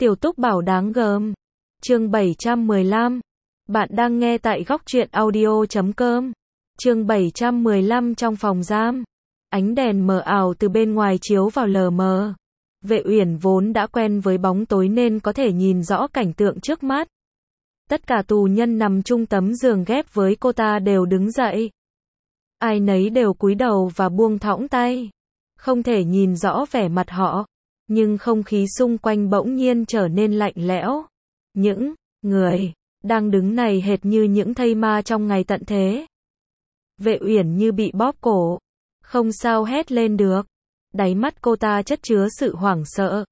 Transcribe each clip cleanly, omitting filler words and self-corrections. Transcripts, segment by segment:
Tiểu Túc bảo đáng gờm. Chương 715. Bạn đang nghe tại góc truyện audio.com. Chương 715 trong phòng giam. Ánh đèn mờ ảo từ bên ngoài chiếu vào lờ mờ. Vệ Uyển vốn đã quen với bóng tối nên có thể nhìn rõ cảnh tượng trước mắt. Tất cả tù nhân nằm chung tấm giường ghép với cô ta đều đứng dậy. Ai nấy đều cúi đầu và buông thõng tay. Không thể nhìn rõ vẻ mặt họ, nhưng không khí xung quanh bỗng nhiên trở nên lạnh lẽo. Những người đang đứng này hệt như những thây ma trong ngày tận thế. Vệ Uyển như bị bóp cổ, không sao hét lên được. Đáy mắt cô ta chất chứa sự hoảng sợ.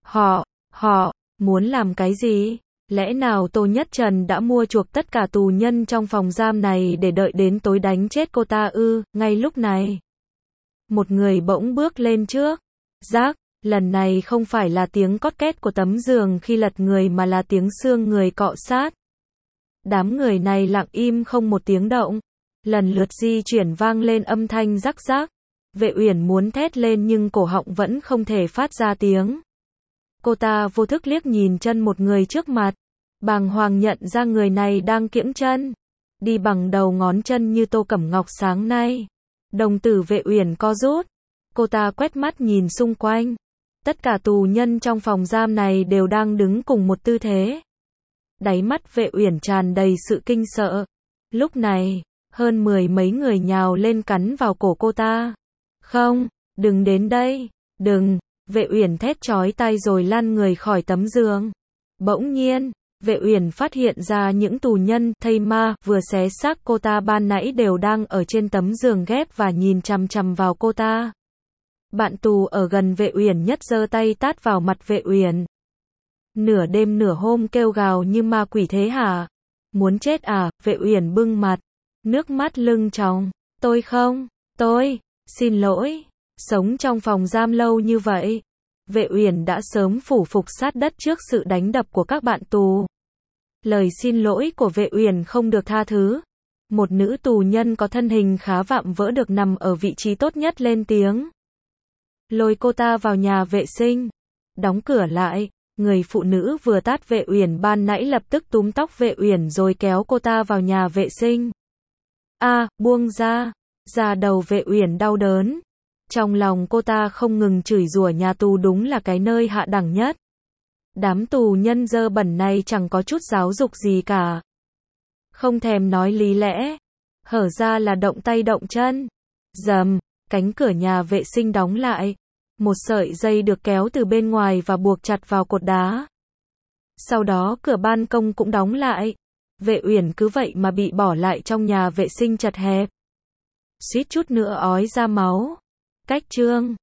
Họ muốn làm cái gì? Lẽ nào Tô Nhất Trần đã mua chuộc tất cả tù nhân trong phòng giam này để đợi đến tối đánh chết cô ta ư? Ngay lúc này, một người bỗng bước lên trước. Rác, lần này không phải là tiếng cót két của tấm giường khi lật người mà là tiếng xương người cọ sát. Đám người này lặng im không một tiếng động. Lần lượt di chuyển vang lên âm thanh rắc rắc. Vệ Uyển muốn thét lên nhưng cổ họng vẫn không thể phát ra tiếng. Cô ta vô thức liếc nhìn chân một người trước mặt. Bàng hoàng nhận ra người này đang kiễng chân, đi bằng đầu ngón chân như Tô Cẩm Ngọc sáng nay. Đồng tử Vệ Uyển co rút. Cô ta quét mắt nhìn xung quanh. Tất cả tù nhân trong phòng giam này đều đang đứng cùng một tư thế. Đáy mắt Vệ Uyển tràn đầy sự kinh sợ. Lúc này, hơn 10 mấy người nhào lên cắn vào cổ cô ta. Không, đừng đến đây, đừng. Vệ Uyển thét chói tai rồi lăn người khỏi tấm giường. Bỗng nhiên, Vệ Uyển phát hiện ra những tù nhân thây ma vừa xé xác cô ta ban nãy đều đang ở trên tấm giường ghép và nhìn chằm chằm vào cô ta. Bạn tù ở gần Vệ Uyển nhất giơ tay tát vào mặt Vệ Uyển. Nửa đêm nửa hôm kêu gào như ma quỷ thế hả? Muốn chết à? Vệ Uyển bưng mặt, nước mắt lưng tròng. Tôi xin lỗi. Sống trong phòng giam lâu như vậy, Vệ Uyển đã sớm phủ phục sát đất trước sự đánh đập của các bạn tù. Lời xin lỗi của Vệ Uyển không được tha thứ. Một nữ tù nhân có thân hình khá vạm vỡ được nằm ở vị trí tốt nhất lên tiếng. Lôi cô ta vào nhà vệ sinh. Đóng cửa lại. Người phụ nữ vừa tát Vệ Uyển ban nãy lập tức túm tóc Vệ Uyển rồi kéo cô ta vào nhà vệ sinh. Buông ra. Da đầu Vệ Uyển đau đớn. Trong lòng cô ta không ngừng chửi rủa nhà tù đúng là cái nơi hạ đẳng nhất. Đám tù nhân dơ bẩn này chẳng có chút giáo dục gì cả. Không thèm nói lý lẽ. Hở ra là động tay động chân. Rầm, cánh cửa nhà vệ sinh đóng lại. Một sợi dây được kéo từ bên ngoài và buộc chặt vào cột đá. Sau đó cửa ban công cũng đóng lại. Vệ Uyển cứ vậy mà bị bỏ lại trong nhà vệ sinh chật hẹp. Suýt chút nữa ói ra máu. Cách chương